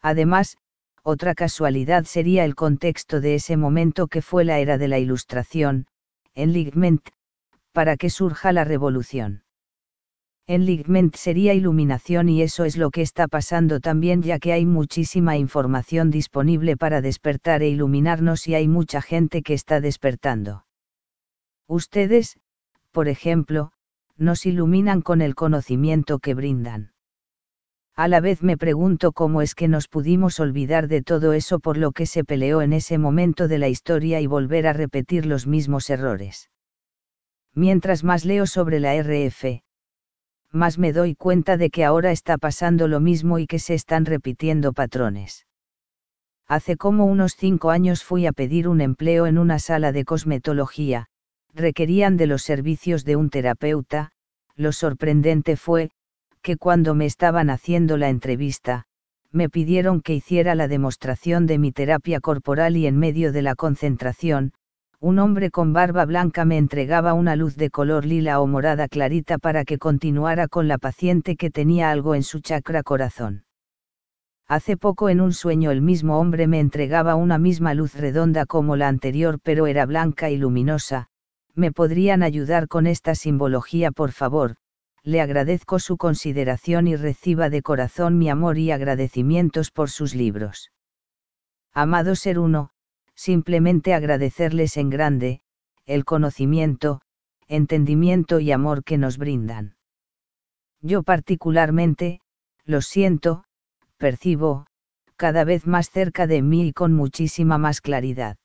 Además, otra casualidad sería el contexto de ese momento que fue la era de la Ilustración, Enlightenment, para que surja la revolución. Enlightenment sería iluminación y eso es lo que está pasando también, ya que hay muchísima información disponible para despertar e iluminarnos y hay mucha gente que está despertando. Ustedes, por ejemplo, nos iluminan con el conocimiento que brindan. A la vez me pregunto cómo es que nos pudimos olvidar de todo eso por lo que se peleó en ese momento de la historia y volver a repetir los mismos errores. Mientras más leo sobre la RF, más me doy cuenta de que ahora está pasando lo mismo y que se están repitiendo patrones. Hace como unos 5 años fui a pedir un empleo en una sala de cosmetología, requerían de los servicios de un terapeuta. Lo sorprendente fue, que cuando me estaban haciendo la entrevista, me pidieron que hiciera la demostración de mi terapia corporal y en medio de la concentración, un hombre con barba blanca me entregaba una luz de color lila o morada clarita para que continuara con la paciente que tenía algo en su chakra corazón. Hace poco en un sueño el mismo hombre me entregaba una misma luz redonda como la anterior, pero era blanca y luminosa. ¿Me podrían ayudar con esta simbología, por favor? Le agradezco su consideración y reciba de corazón mi amor y agradecimientos por sus libros. Amado Ser Uno, simplemente agradecerles en grande, el conocimiento, entendimiento y amor que nos brindan. Yo particularmente, lo siento, percibo, cada vez más cerca de mí y con muchísima más claridad.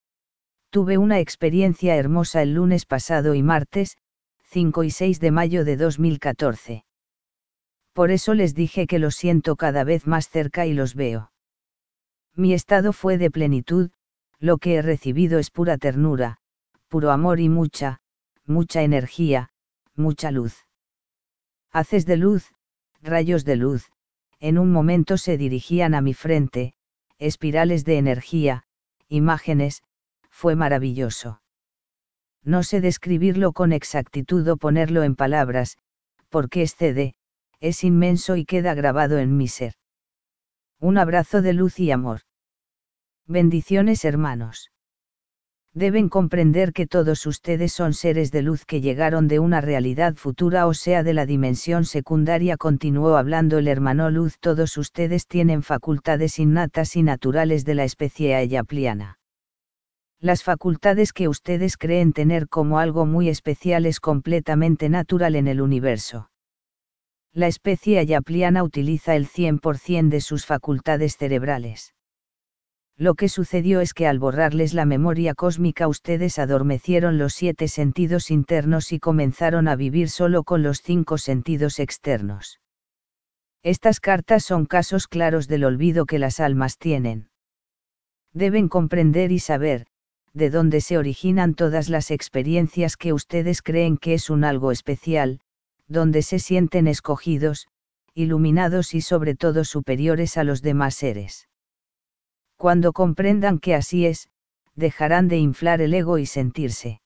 Tuve una experiencia hermosa el lunes pasado y martes, 5 y 6 de mayo de 2014. Por eso les dije que lo siento cada vez más cerca y los veo. Mi estado fue de plenitud, lo que he recibido es pura ternura, puro amor y mucha energía, mucha luz. Haces de luz, rayos de luz, en un momento se dirigían a mi frente, espirales de energía, imágenes, fue maravilloso. No sé describirlo con exactitud o ponerlo en palabras, porque excede, es inmenso y queda grabado en mi ser. Un abrazo de luz y amor. Bendiciones, hermanos. Deben comprender que todos ustedes son seres de luz que llegaron de una realidad futura, o sea, de la dimensión secundaria. Continuó hablando el hermano Luz. Todos ustedes tienen facultades innatas y naturales de la especie ayapliana. Las facultades que ustedes creen tener como algo muy especial es completamente natural en el universo. La especie ayapliana utiliza el 100% de sus facultades cerebrales. Lo que sucedió es que al borrarles la memoria cósmica ustedes adormecieron los 7 sentidos internos y comenzaron a vivir solo con los 5 sentidos externos. Estas cartas son casos claros del olvido que las almas tienen. Deben comprender y saber, de dónde se originan todas las experiencias que ustedes creen que es un algo especial, donde se sienten escogidos, iluminados y sobre todo superiores a los demás seres. Cuando comprendan que así es, dejarán de inflar el ego y sentirse